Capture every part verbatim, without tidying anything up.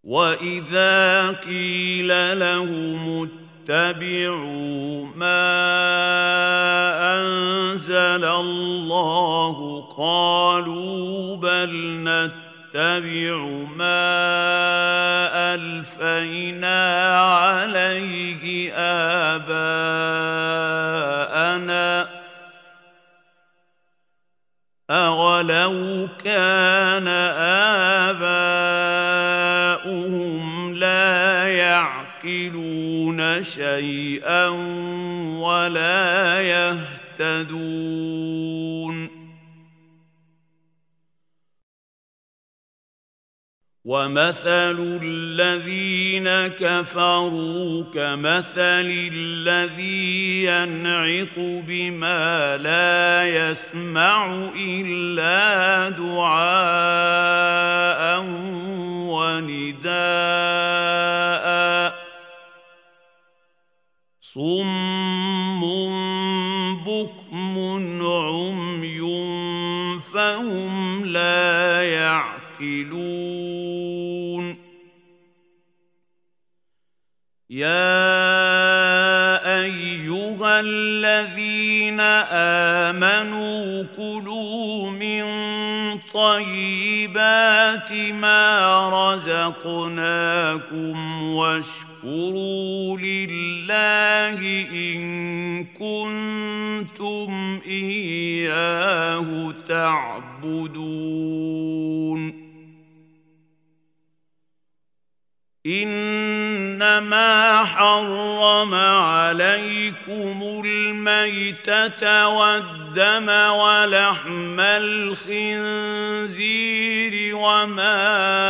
وَإِذَا قِيلَ لَهُمُ اتَّبِعُوا مَا أَنزَلَ اللَّهُ قَالُوا بَلْ نَتَّبِعُ مَا أَلْفَيْنَا عَلَيْهِ آبَاءَنَا أَوَلَوْ كَانَ آبَاؤُهُمْ لَا يَعْقِلُونَ شَيْئًا وَلَا يَهْتَدُونَ وَمَثَلُ الَّذِينَ كَفَرُوا كَمَثَلِ الَّذِي يَنْعِقُ بِمَا لَا يَسْمَعُ إِلَّا دُعَاءً وَنِدَاءً صُمٌّ بُكْمٌ عُمْيٌ فَهُمْ لَا يَعْقِلُونَ يَا أَيُّهَا الَّذِينَ آمَنُوا كُلُوا مِن طَيِّبَاتِ مَا رَزَقْنَاكُمْ وَاشْكُرُوا لِلَّهِ إِن كُنتُمْ إِيَّاهُ تَعْبُدُونَ إِنَّمَا حَرَّمَ عَلَيْكُمُ الْمَيْتَةَ وَالدَّمَ وَلَحْمَ الْخِنزِيرِ وَمَا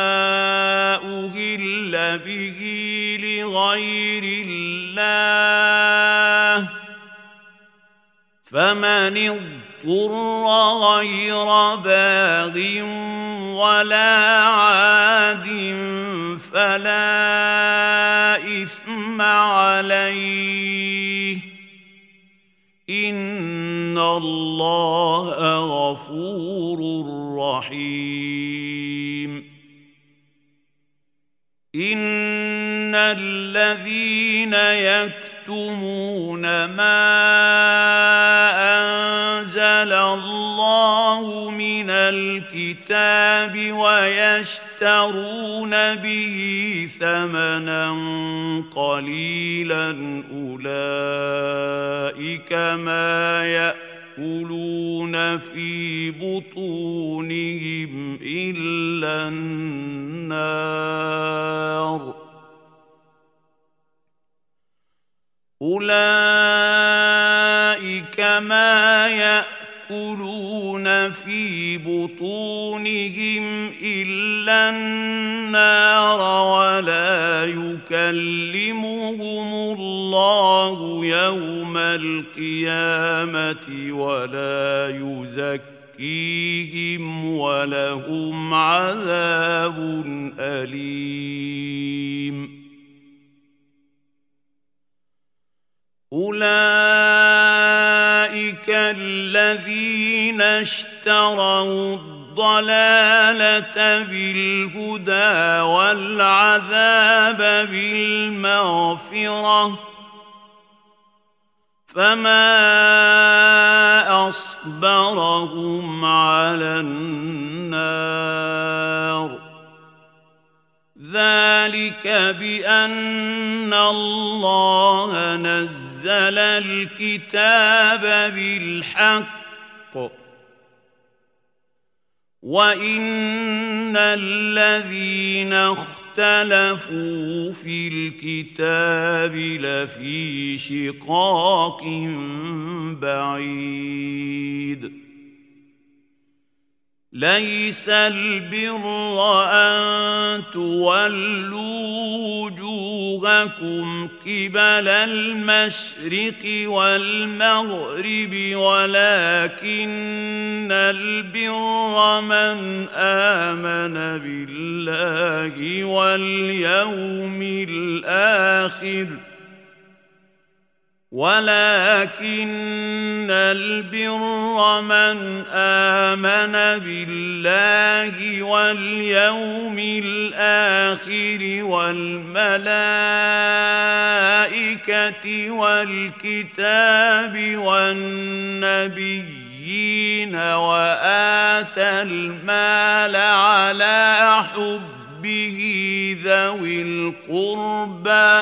أُهِلَّ بِهِ لِغَيْرِ اللَّهِ فَمَنِ اضْطُرَّ غَيْرَ بَاغٍ وَلَا عَادٍ فَلَا إِثْمَ عَلَيْهِ إِنَّ اللَّهَ غَفُورٌ رَّحِيمٌ إِنَّ الَّذِينَ يَكْتُمُونَ مَا أَنزَلَ اللَّهُ مِنَ الْكِتَابِ وَيَشْتَرُونَ بِهِ ثَمَنًا قَلِيلًا أُولَئِكَ مَا يَأْكُلُونَ فِي بُطُونِهِمْ إِلَّا النَّارَ أُولَئِكَ مَا يَأْكُلُونَ فِي بُطُونِهِمْ إِلَّا النَّارَ وَلَا يُكَلِّمُهُمُ اللَّهُ يَوْمَ الْقِيَامَةِ وَلَا يُزَكِّيهِمْ وَلَهُمْ عَذَابٌ أَلِيمٌ أُولَئِكَ الَّذِينَ اشْتَرَوُا الضَّلَالَةَ بِالْهُدَىٰ وَالْعَذَابَ بِالْمَغْفِرَةِ فَمَا أَصْبَرَهُمْ عَلَى النَّارِ ذَلِكَ بِأَنَّ اللَّهَ نَزَّلَ الْكِتَابَ بِالْحَقِّ وَإِنَّ الَّذِينَ اخْتَلَفُوا فِي الْكِتَابِ لَفِي شِقَاقٍ بَعِيدٍ لَيْسَ الْبِرَّ أَن تُوَلُّوا وُجُوهَكُمْ قِبَلَ الْمَشْرِقِ وَالْمَغْرِبِ وَلَكِنَّ الْبِرَّ مَنْ آمَنَ بِاللَّهِ وَالْيَوْمِ الْآخِرِ ولكن البر من آمن بالله واليوم الآخر والملائكة والكتاب والنبيين وآتى المال على حبه ذوي القربى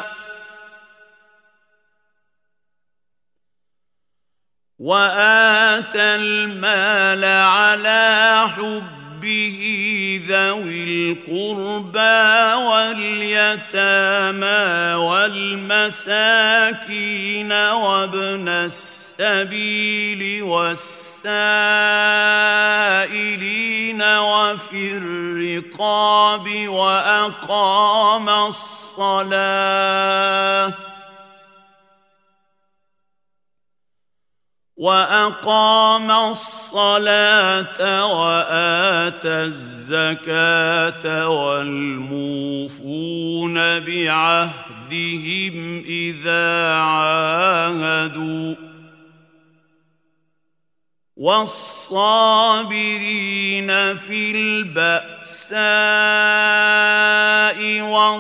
وآتى المال على حبه ذوي القربى واليتامى والمساكين وابن السبيل والسائلين وفي الرقاب وأقام الصلاة وأقام الصلاة وآتى الزكاة والموفون بعهدهم إذا عاهدوا والصابرين في البأساء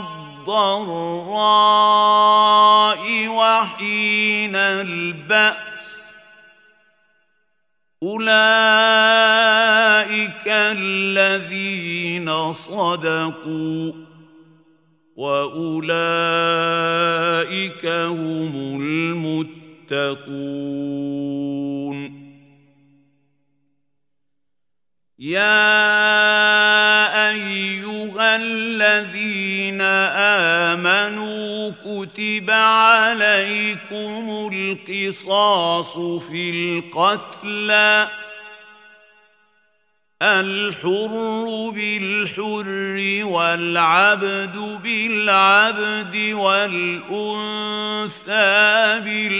والضراء وحين البأس أولئك الذين صدقوا وأولئك هم المتقون يا أيها الذين آمنوا كتب عليكم القصاص في القتلى الحر بالحر والعبد بالعبد والأنثى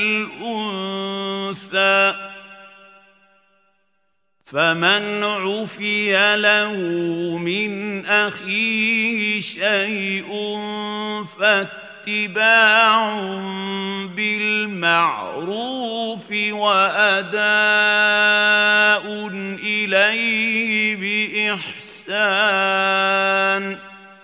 بالأنثى فمن عفي له من أخيه شيء فاتباع بالمعروف وأداء إليه بإحسان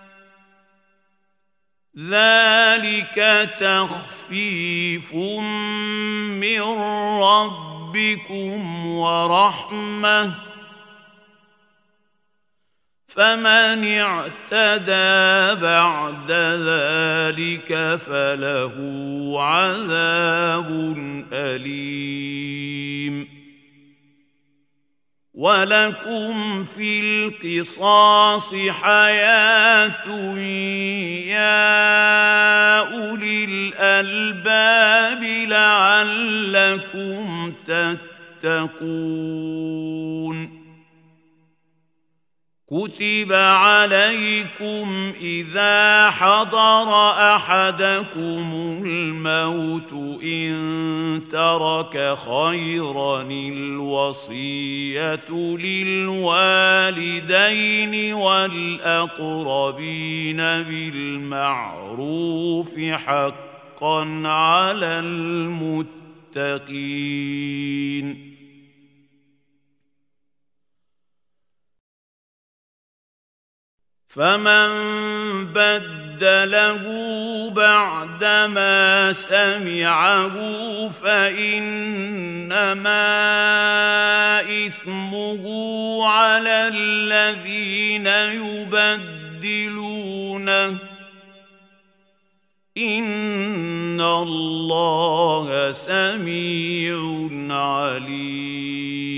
ذلك تخفيف من ربكم بكم ورحمة فمن اعتدى بعد ذلك فله عذاب أليم ولكم في القصاص حياة يا أولي الألباب لعلكم تتقون كتب عليكم إذا حضر أحدكم الموت إن ترك خيرا الوصية للوالدين والأقربين بالمعروف حقا على المتقين فمن بدله بعدما سمعه فإنما إثمه على الذين يبدلونه إن الله سميع عليم